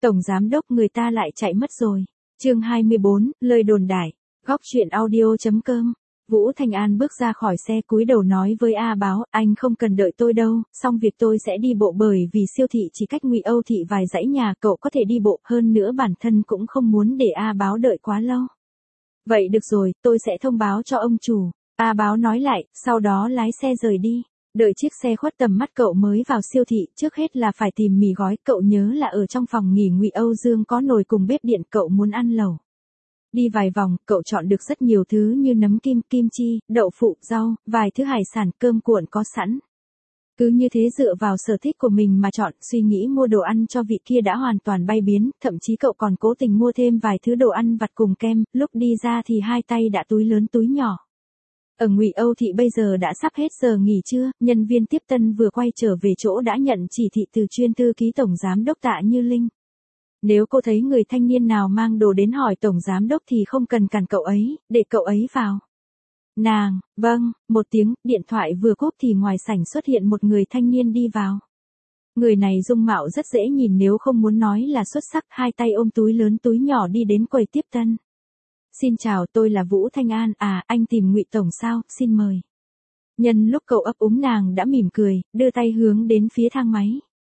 Tổng giám đốc người ta lại chạy mất rồi. Chương 24, lời đồn đại. Góc truyện audio.com. Vũ Thanh An bước ra khỏi xe cúi đầu nói với A Báo, anh không cần đợi tôi đâu, xong việc tôi sẽ đi bộ bởi vì siêu thị chỉ cách Ngụy Âu thị vài dãy nhà, cậu có thể đi bộ, hơn nữa bản thân cũng không muốn để A Báo đợi quá lâu. Vậy được rồi, tôi sẽ thông báo cho ông chủ. A Báo nói lại, sau đó lái xe rời đi. Đợi chiếc xe khuất tầm mắt cậu mới vào siêu thị, trước hết là phải tìm mì gói, cậu nhớ là ở trong phòng nghỉ Ngụy Âu Dương có nồi cùng bếp điện, cậu muốn ăn lẩu. Đi vài vòng, cậu chọn được rất nhiều thứ như nấm kim, kim chi, đậu phụ, rau, vài thứ hải sản, cơm cuộn có sẵn. Cứ như thế dựa vào sở thích của mình mà chọn, suy nghĩ mua đồ ăn cho vị kia đã hoàn toàn bay biến, thậm chí cậu còn cố tình mua thêm vài thứ đồ ăn vặt cùng kem, lúc đi ra thì hai tay đã túi lớn túi nhỏ. Ở Ngụy Âu thị bây giờ đã sắp hết giờ nghỉ trưa, nhân viên tiếp tân vừa quay trở về chỗ đã nhận chỉ thị từ chuyên thư ký tổng giám đốc Tạ Như Linh. Nếu cô thấy người thanh niên nào mang đồ đến hỏi tổng giám đốc thì không cần cản cậu ấy, để cậu ấy vào. Nàng, vâng, một tiếng, điện thoại vừa cúp thì ngoài sảnh xuất hiện một người thanh niên đi vào. Người này dung mạo rất dễ nhìn nếu không muốn nói là xuất sắc, hai tay ôm túi lớn túi nhỏ đi đến quầy tiếp tân. Xin chào, tôi là Vũ Thanh An, anh tìm Ngụy tổng sao, xin mời. Nhân lúc cậu ấp úng nàng đã mỉm cười, đưa tay hướng đến phía thang máy.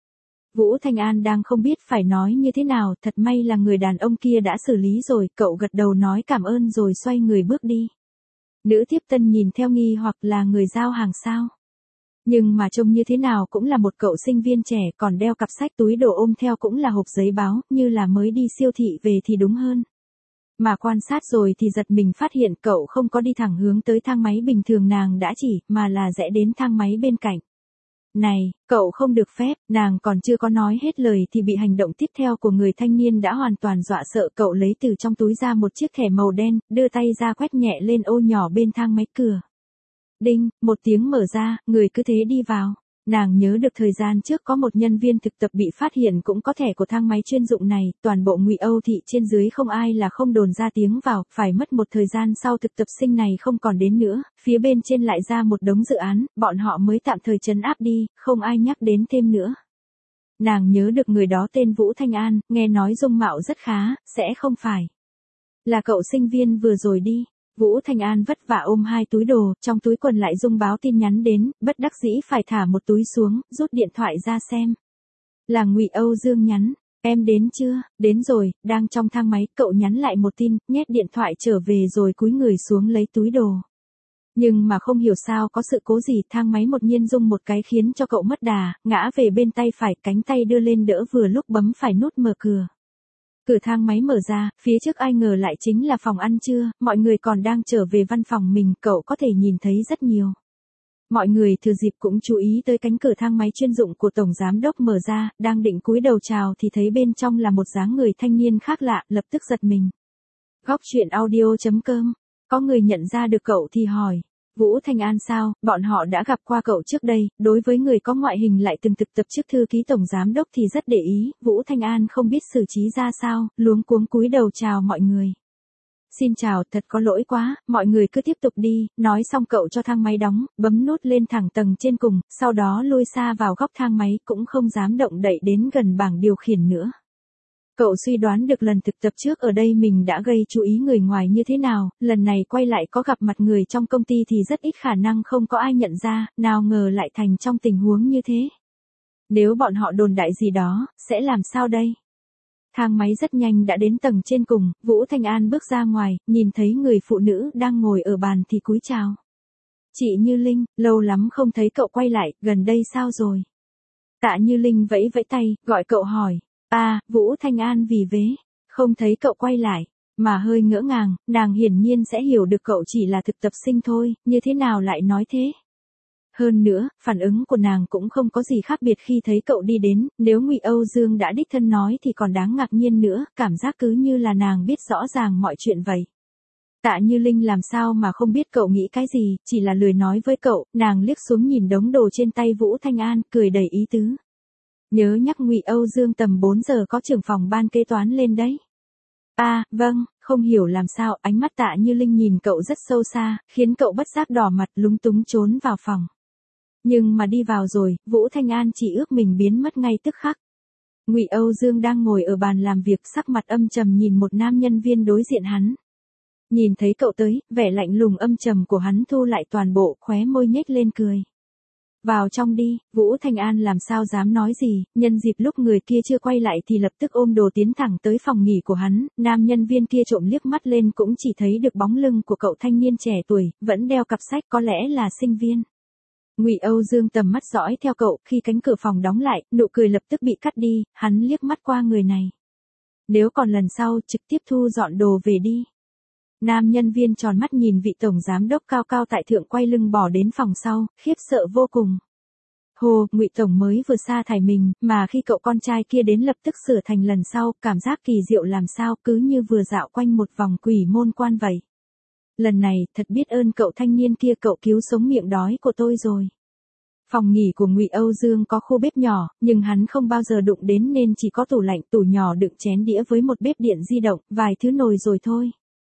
Vũ Thanh An đang không biết phải nói như thế nào, thật may là người đàn ông kia đã xử lý rồi, cậu gật đầu nói cảm ơn rồi xoay người bước đi. Nữ tiếp tân nhìn theo nghi hoặc là người giao hàng sao. Nhưng mà trông như thế nào cũng là một cậu sinh viên trẻ, còn đeo cặp sách túi đồ ôm theo cũng là hộp giấy báo, như là mới đi siêu thị về thì đúng hơn. Mà quan sát rồi thì giật mình phát hiện cậu không có đi thẳng hướng tới thang máy bình thường nàng đã chỉ, mà là rẽ đến thang máy bên cạnh. Này, cậu không được phép, nàng còn chưa có nói hết lời thì bị hành động tiếp theo của người thanh niên đã hoàn toàn dọa sợ. Cậu lấy từ trong túi ra một chiếc thẻ màu đen, đưa tay ra quét nhẹ lên ô nhỏ bên thang máy cửa. Đinh, một tiếng mở ra, người cứ thế đi vào. Nàng nhớ được thời gian trước có một nhân viên thực tập bị phát hiện cũng có thẻ của thang máy chuyên dụng này, toàn bộ Ngụy Âu thị trên dưới không ai là không đồn ra tiếng vào, phải mất một thời gian sau thực tập sinh này không còn đến nữa, phía bên trên lại ra một đống dự án, bọn họ mới tạm thời trấn áp đi, không ai nhắc đến thêm nữa. Nàng nhớ được người đó tên Vũ Thanh An, nghe nói dung mạo rất khá, sẽ không phải là cậu sinh viên vừa rồi đi. Vũ Thanh An vất vả ôm hai túi đồ, trong túi quần lại rung báo tin nhắn đến, bất đắc dĩ phải thả một túi xuống, rút điện thoại ra xem. Là Ngụy Âu Dương nhắn, em đến chưa? Đến rồi, đang trong thang máy, cậu nhắn lại một tin, nhét điện thoại trở về rồi cúi người xuống lấy túi đồ. Nhưng mà không hiểu sao có sự cố gì, thang máy đột nhiên rung một cái khiến cho cậu mất đà, ngã về bên tay phải, cánh tay đưa lên đỡ vừa lúc bấm phải nút mở cửa. Cửa thang máy mở ra, phía trước ai ngờ lại chính là phòng ăn trưa, mọi người còn đang trở về văn phòng mình, cậu có thể nhìn thấy rất nhiều. Mọi người thừa dịp cũng chú ý tới cánh cửa thang máy chuyên dụng của tổng giám đốc mở ra, đang định cúi đầu chào thì thấy bên trong là một dáng người thanh niên khác lạ, lập tức giật mình. Góc truyện audio.com, có người nhận ra được cậu thì hỏi. Vũ Thanh An sao, bọn họ đã gặp qua cậu trước đây, đối với người có ngoại hình lại từng thực tập trước thư ký tổng giám đốc thì rất để ý, Vũ Thanh An không biết xử trí ra sao, luống cuống cúi đầu chào mọi người. Xin chào, thật có lỗi quá, mọi người cứ tiếp tục đi, nói xong cậu cho thang máy đóng, bấm nút lên thẳng tầng trên cùng, sau đó lui xa vào góc thang máy cũng không dám động đậy đến gần bảng điều khiển nữa. Cậu suy đoán được lần thực tập trước ở đây mình đã gây chú ý người ngoài như thế nào, lần này quay lại có gặp mặt người trong công ty thì rất ít khả năng không có ai nhận ra, nào ngờ lại thành trong tình huống như thế. Nếu bọn họ đồn đại gì đó, sẽ làm sao đây? Thang máy rất nhanh đã đến tầng trên cùng, Vũ Thanh An bước ra ngoài, nhìn thấy người phụ nữ đang ngồi ở bàn thì cúi chào. Chị Như Linh, lâu lắm không thấy cậu quay lại, gần đây sao rồi? Tạ Như Linh vẫy vẫy tay, gọi cậu hỏi. Vũ Thanh An vì vế, không thấy cậu quay lại, mà hơi ngỡ ngàng, nàng hiển nhiên sẽ hiểu được cậu chỉ là thực tập sinh thôi, như thế nào lại nói thế. Hơn nữa, phản ứng của nàng cũng không có gì khác biệt khi thấy cậu đi đến, nếu Ngụy Âu Dương đã đích thân nói thì còn đáng ngạc nhiên nữa, cảm giác cứ như là nàng biết rõ ràng mọi chuyện vậy. Tạ Như Linh làm sao mà không biết cậu nghĩ cái gì, chỉ là lười nói với cậu, nàng liếc xuống nhìn đống đồ trên tay Vũ Thanh An, cười đầy ý tứ. Nhớ nhắc Ngụy Âu Dương tầm 4 giờ có trưởng phòng ban kế toán lên đấy. Vâng, không hiểu làm sao, ánh mắt Tạ Như Linh nhìn cậu rất sâu xa, khiến cậu bất giác đỏ mặt lúng túng trốn vào phòng. Nhưng mà đi vào rồi, Vũ Thanh An chỉ ước mình biến mất ngay tức khắc. Ngụy Âu Dương đang ngồi ở bàn làm việc, sắc mặt âm trầm nhìn một nam nhân viên đối diện hắn. Nhìn thấy cậu tới, vẻ lạnh lùng âm trầm của hắn thu lại toàn bộ, khóe môi nhếch lên cười. Vào trong đi, Vũ Thanh An làm sao dám nói gì, nhân dịp lúc người kia chưa quay lại thì lập tức ôm đồ tiến thẳng tới phòng nghỉ của hắn, nam nhân viên kia trộm liếc mắt lên cũng chỉ thấy được bóng lưng của cậu thanh niên trẻ tuổi, vẫn đeo cặp sách, có lẽ là sinh viên. Ngụy Âu Dương tầm mắt dõi theo cậu, khi cánh cửa phòng đóng lại, nụ cười lập tức bị cắt đi, hắn liếc mắt qua người này. Nếu còn lần sau, trực tiếp thu dọn đồ về đi. Nam nhân viên tròn mắt nhìn vị tổng giám đốc cao cao tại thượng quay lưng bỏ đến phòng sau, khiếp sợ vô cùng. Hồ, Ngụy tổng mới vừa sa thải mình, mà khi cậu con trai kia đến lập tức sửa thành lần sau, cảm giác kỳ diệu làm sao, cứ như vừa dạo quanh một vòng quỷ môn quan vậy. Lần này, thật biết ơn cậu thanh niên kia, cậu cứu sống miệng đói của tôi rồi. Phòng nghỉ của Ngụy Âu Dương có khu bếp nhỏ, nhưng hắn không bao giờ đụng đến nên chỉ có tủ lạnh, tủ nhỏ đựng chén đĩa với một bếp điện di động, vài thứ nồi rồi thôi.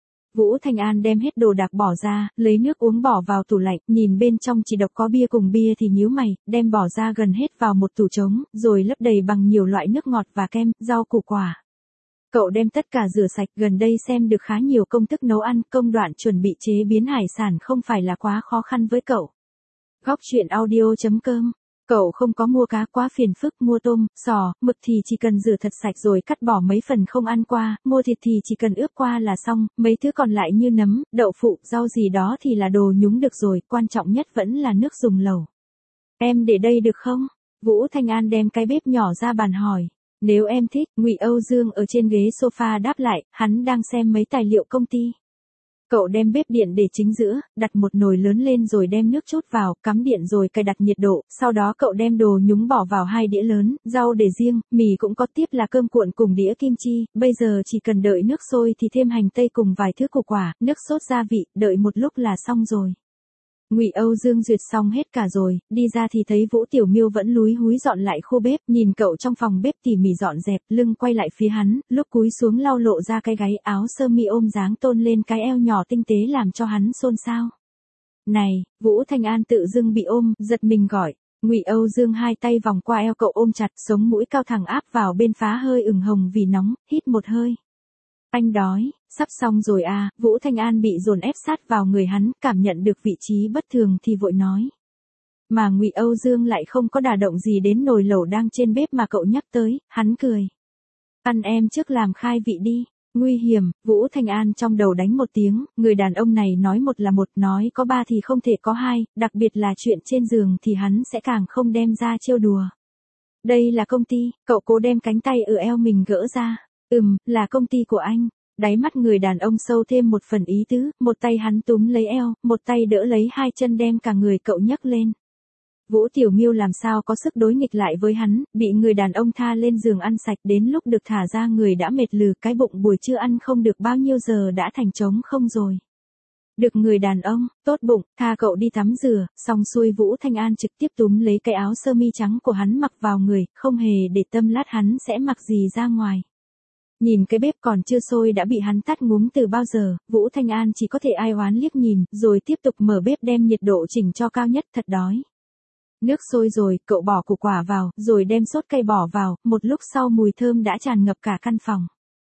Vũ Thanh An đem hết đồ đạc bỏ ra, lấy nước uống bỏ vào tủ lạnh, nhìn bên trong chỉ độc có bia cùng bia thì nhíu mày, đem bỏ ra gần hết vào một tủ trống, rồi lấp đầy bằng nhiều loại nước ngọt và kem, rau củ quả. Cậu đem tất cả rửa sạch, gần đây xem được khá nhiều công thức nấu ăn, công đoạn chuẩn bị chế biến hải sản không phải là quá khó khăn với cậu. Góc truyện audio.com. Cậu không có mua cá quá phiền phức, mua tôm, sò, mực thì chỉ cần rửa thật sạch rồi cắt bỏ mấy phần không ăn qua, mua thịt thì chỉ cần ướp qua là xong, mấy thứ còn lại như nấm, đậu phụ, rau gì đó thì là đồ nhúng được rồi, quan trọng nhất vẫn là nước dùng lẩu. Em để đây được không? Vũ Thanh An đem cái bếp nhỏ ra bàn hỏi. Nếu em thích, Ngụy Âu Dương ở trên ghế sofa đáp lại, hắn đang xem mấy tài liệu công ty. Cậu đem bếp điện để chính giữa, đặt một nồi lớn lên rồi đem nước trút vào, cắm điện rồi cài đặt nhiệt độ, sau đó cậu đem đồ nhúng bỏ vào 2 đĩa lớn, rau để riêng, mì cũng có, tiếp là cơm cuộn cùng đĩa kim chi, bây giờ chỉ cần đợi nước sôi thì thêm hành tây cùng vài thứ củ quả, nước sốt gia vị, đợi một lúc là xong rồi. Ngụy Âu Dương duyệt xong hết cả rồi, đi ra thì thấy Vũ Tiểu Miêu vẫn lúi húi dọn lại khu bếp, nhìn cậu trong phòng bếp tỉ mỉ dọn dẹp, lưng quay lại phía hắn, lúc cúi xuống lau lộ ra cái gáy, áo sơ mi ôm dáng tôn lên cái eo nhỏ tinh tế làm cho hắn xôn xao. Này, Vũ Thanh An tự dưng bị ôm, giật mình gọi. Ngụy Âu Dương hai tay vòng qua eo cậu ôm chặt, sống mũi cao thẳng áp vào bên phá hơi ửng hồng vì nóng, hít một hơi. Anh đói, sắp xong rồi à, Vũ Thanh An bị dồn ép sát vào người hắn, cảm nhận được vị trí bất thường thì vội nói. Mà Ngụy Âu Dương lại không có đả động gì đến nồi lẩu đang trên bếp mà cậu nhắc tới, hắn cười. Ăn em trước làm khai vị đi. Nguy hiểm, Vũ Thanh An trong đầu đánh một tiếng, người đàn ông này nói một là một, nói có ba thì không thể có hai, đặc biệt là chuyện trên giường thì hắn sẽ càng không đem ra trêu đùa. Đây là công ty, cậu cố đem cánh tay ở eo mình gỡ ra. Là công ty của anh. Đáy mắt người đàn ông sâu thêm một phần ý tứ, một tay hắn túm lấy eo, một tay đỡ lấy hai chân đem cả người cậu nhấc lên. Vũ Tiểu Miêu làm sao có sức đối nghịch lại với hắn, bị người đàn ông tha lên giường ăn sạch, đến lúc được thả ra người đã mệt lừ, cái bụng buổi trưa ăn không được bao nhiêu giờ đã thành trống không rồi. Được người đàn ông, tốt bụng, tha cậu đi tắm rửa, xong xuôi Vũ Thanh An trực tiếp túm lấy cái áo sơ mi trắng của hắn mặc vào người, không hề để tâm lát hắn sẽ mặc gì ra ngoài. Nhìn cái bếp còn chưa sôi đã bị hắn tắt ngúm từ bao giờ, Vũ Thanh An chỉ có thể ai oán liếc nhìn, rồi tiếp tục mở bếp đem nhiệt độ chỉnh cho cao nhất, thật đói. Nước sôi rồi, cậu bỏ củ quả vào, rồi đem sốt cay bỏ vào, một lúc sau mùi thơm đã tràn ngập cả căn phòng.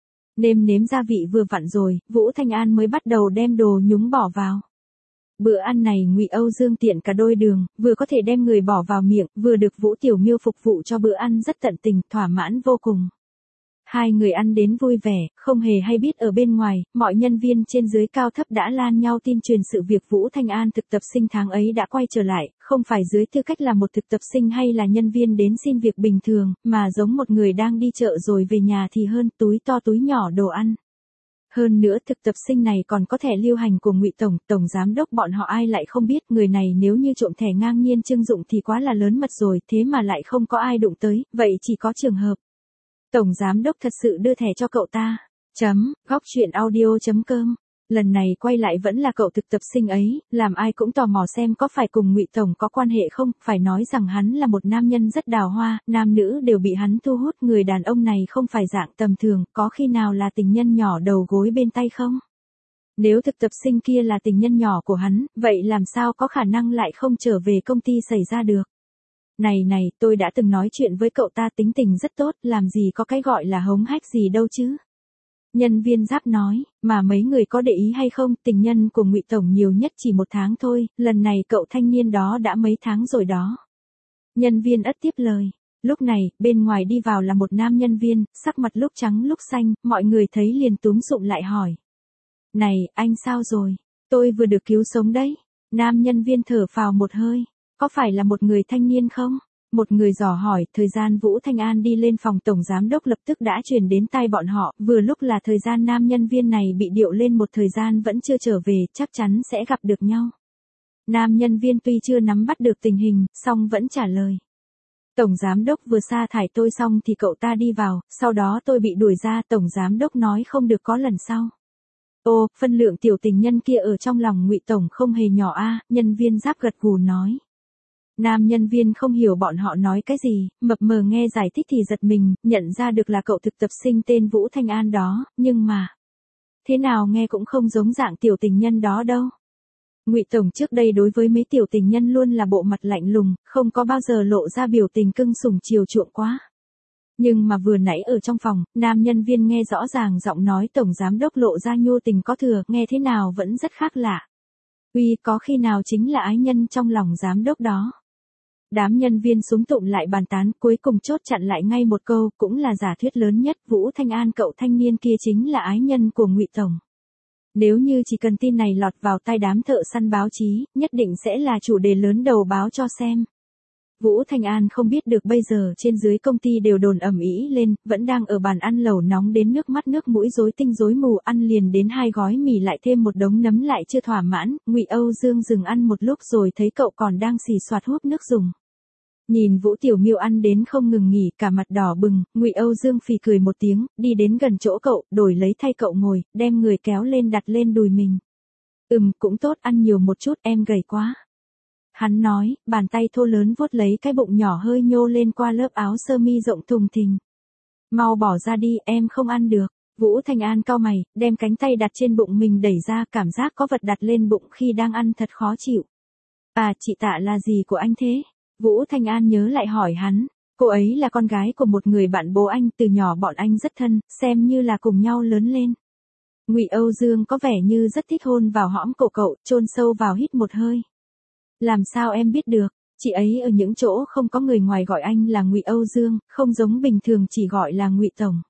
Nếm gia vị vừa vặn rồi, Vũ Thanh An mới bắt đầu đem đồ nhúng bỏ vào. Bữa ăn này Ngụy Âu Dương tiện cả đôi đường, vừa có thể đem người bỏ vào miệng, vừa được Vũ Tiểu Miêu phục vụ cho bữa ăn rất tận tình, thỏa mãn vô cùng. Hai người ăn đến vui vẻ, không hề hay biết ở bên ngoài, mọi nhân viên trên dưới cao thấp đã lan nhau tin truyền sự việc Vũ Thanh An thực tập sinh tháng ấy đã quay trở lại, không phải dưới tư cách là một thực tập sinh hay là nhân viên đến xin việc bình thường, mà giống một người đang đi chợ rồi về nhà thì hơn, túi to túi nhỏ đồ ăn. Hơn nữa thực tập sinh này còn có thẻ lưu hành của Ngụy Tổng giám đốc bọn họ ai lại không biết, người này nếu như trộm thẻ ngang nhiên trưng dụng thì quá là lớn mật rồi, thế mà lại không có ai đụng tới, vậy chỉ có trường hợp. Tổng giám đốc thật sự đưa thẻ cho cậu ta. Góc truyện audio.com. Lần này quay lại vẫn là cậu thực tập sinh ấy, làm ai cũng tò mò xem có phải cùng Ngụy Tổng có quan hệ không, phải nói rằng hắn là một nam nhân rất đào hoa, nam nữ đều bị hắn thu hút, người đàn ông này không phải dạng tầm thường, có khi nào là tình nhân nhỏ đầu gối bên tay không? Nếu thực tập sinh kia là tình nhân nhỏ của hắn, vậy làm sao có khả năng lại không trở về công ty xảy ra được? Này, tôi đã từng nói chuyện với cậu ta, tính tình rất tốt, làm gì có cái gọi là hống hách gì đâu chứ. Nhân viên Giáp nói, mà mấy người có để ý hay không, tình nhân của Ngụy Tổng nhiều nhất chỉ 1 tháng thôi, lần này cậu thanh niên đó đã mấy tháng rồi đó. Nhân viên Ất tiếp lời. Lúc này, bên ngoài đi vào là một nam nhân viên, sắc mặt lúc trắng lúc xanh, mọi người thấy liền túm sụm lại hỏi. Này, anh sao rồi? Tôi vừa được cứu sống đấy. Nam nhân viên thở phào một hơi. Có phải là một người thanh niên không? Một người dò hỏi, thời gian Vũ Thanh An đi lên phòng tổng giám đốc lập tức đã truyền đến tai bọn họ, vừa lúc là thời gian nam nhân viên này bị điệu lên một thời gian vẫn chưa trở về, chắc chắn sẽ gặp được nhau. Nam nhân viên tuy chưa nắm bắt được tình hình, song vẫn trả lời. Tổng giám đốc vừa sa thải tôi xong thì cậu ta đi vào, sau đó tôi bị đuổi ra, tổng giám đốc nói không được có lần sau. Ô, phân lượng tiểu tình nhân kia ở trong lòng Ngụy Tổng không hề nhỏ a, nhân viên Giáp gật gù nói. Nam nhân viên không hiểu bọn họ nói cái gì, mập mờ nghe giải thích thì giật mình, nhận ra được là cậu thực tập sinh tên Vũ Thanh An đó, nhưng mà... Thế nào nghe cũng không giống dạng tiểu tình nhân đó đâu. Ngụy Tổng trước đây đối với mấy tiểu tình nhân luôn là bộ mặt lạnh lùng, không có bao giờ lộ ra biểu tình cưng sủng chiều chuộng quá. Nhưng mà vừa nãy ở trong phòng, nam nhân viên nghe rõ ràng giọng nói tổng giám đốc lộ ra nhu tình có thừa, nghe thế nào vẫn rất khác lạ. Uy, có khi nào chính là ái nhân trong lòng giám đốc đó. Đám nhân viên súm tụm lại bàn tán, cuối cùng chốt chặn lại ngay một câu, cũng là giả thuyết lớn nhất, Vũ Thanh An cậu thanh niên kia chính là ái nhân của Ngụy Tổng. Nếu như chỉ cần tin này lọt vào tai đám thợ săn báo chí, nhất định sẽ là chủ đề lớn đầu báo cho xem. Vũ Thanh An không biết được bây giờ trên dưới công ty đều đồn ầm ĩ lên, vẫn đang ở bàn ăn lẩu nóng đến nước mắt nước mũi rối tinh rối mù, ăn liền đến 2 gói mì lại thêm một đống nấm lại chưa thỏa mãn, Ngụy Âu Dương dừng ăn một lúc rồi thấy cậu còn đang xì xoạt húp nước dùng. Nhìn Vũ Tiểu Miêu ăn đến không ngừng nghỉ, cả mặt đỏ bừng, Ngụy Âu Dương phì cười một tiếng, đi đến gần chỗ cậu, đổi lấy thay cậu ngồi, đem người kéo lên đặt lên đùi mình. Cũng tốt, ăn nhiều một chút, em gầy quá. Hắn nói, bàn tay thô lớn vuốt lấy cái bụng nhỏ hơi nhô lên qua lớp áo sơ mi rộng thùng thình. Mau bỏ ra đi, em không ăn được. Vũ Thanh An cau mày, đem cánh tay đặt trên bụng mình đẩy ra, cảm giác có vật đặt lên bụng khi đang ăn thật khó chịu. À, chị Tạ là gì của anh thế? Vũ Thanh An nhớ lại hỏi hắn, cô ấy là con gái của một người bạn bố anh, từ nhỏ bọn anh rất thân, xem như là cùng nhau lớn lên. Ngụy Âu Dương có vẻ như rất thích hôn vào hõm cổ cậu, chôn sâu vào hít một hơi. Làm sao em biết được, chị ấy ở những chỗ không có người ngoài gọi anh là Ngụy Âu Dương, không giống bình thường chỉ gọi là Ngụy Tổng.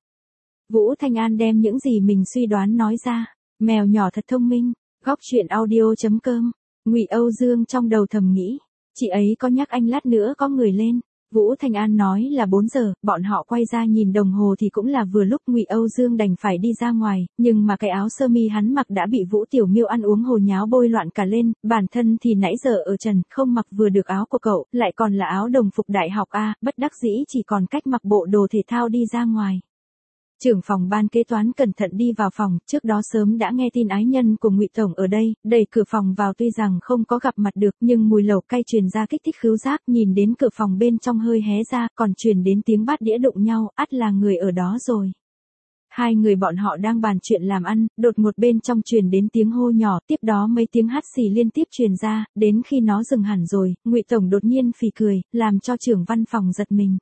Vũ Thanh An đem những gì mình suy đoán nói ra, mèo nhỏ thật thông minh, góc truyện audio.com, Ngụy Âu Dương trong đầu thầm nghĩ. Chị ấy có nhắc anh lát nữa có người lên. Vũ Thanh An nói là 4 giờ, bọn họ quay ra nhìn đồng hồ thì cũng là vừa lúc, Ngụy Âu Dương đành phải đi ra ngoài, nhưng mà cái áo sơ mi hắn mặc đã bị Vũ Tiểu Miêu ăn uống hồ nháo bôi loạn cả lên, bản thân thì nãy giờ ở trần, không mặc vừa được áo của cậu, lại còn là áo đồng phục đại học A, bất đắc dĩ chỉ còn cách mặc bộ đồ thể thao đi ra ngoài. Trưởng phòng ban kế toán cẩn thận đi vào phòng, trước đó sớm đã nghe tin ái nhân của Ngụy Tổng ở đây, đẩy cửa phòng vào tuy rằng không có gặp mặt được nhưng mùi lẩu cay truyền ra kích thích khứu giác, nhìn đến cửa phòng bên trong hơi hé ra, còn truyền đến tiếng bát đĩa đụng nhau, ắt là người ở đó rồi. Hai người bọn họ đang bàn chuyện làm ăn, đột ngột bên trong truyền đến tiếng hô nhỏ, tiếp đó mấy tiếng hắt xì liên tiếp truyền ra, đến khi nó dừng hẳn rồi, Ngụy Tổng đột nhiên phì cười, làm cho trưởng văn phòng giật mình.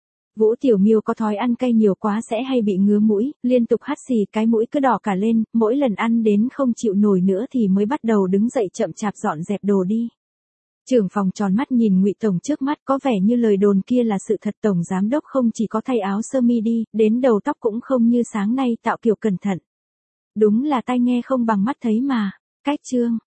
Vũ Tiểu Miêu có thói ăn cay nhiều quá sẽ hay bị ngứa mũi, liên tục hắt xì cái mũi cứ đỏ cả lên, mỗi lần ăn đến không chịu nổi nữa thì mới bắt đầu đứng dậy chậm chạp dọn dẹp đồ đi. Trưởng phòng tròn mắt nhìn Ngụy Tổng trước mắt, có vẻ như lời đồn kia là sự thật. Tổng giám đốc không chỉ có thay áo sơ mi đi, đến đầu tóc cũng không như sáng nay tạo kiểu cẩn thận. Đúng là tai nghe không bằng mắt thấy mà. Cách chương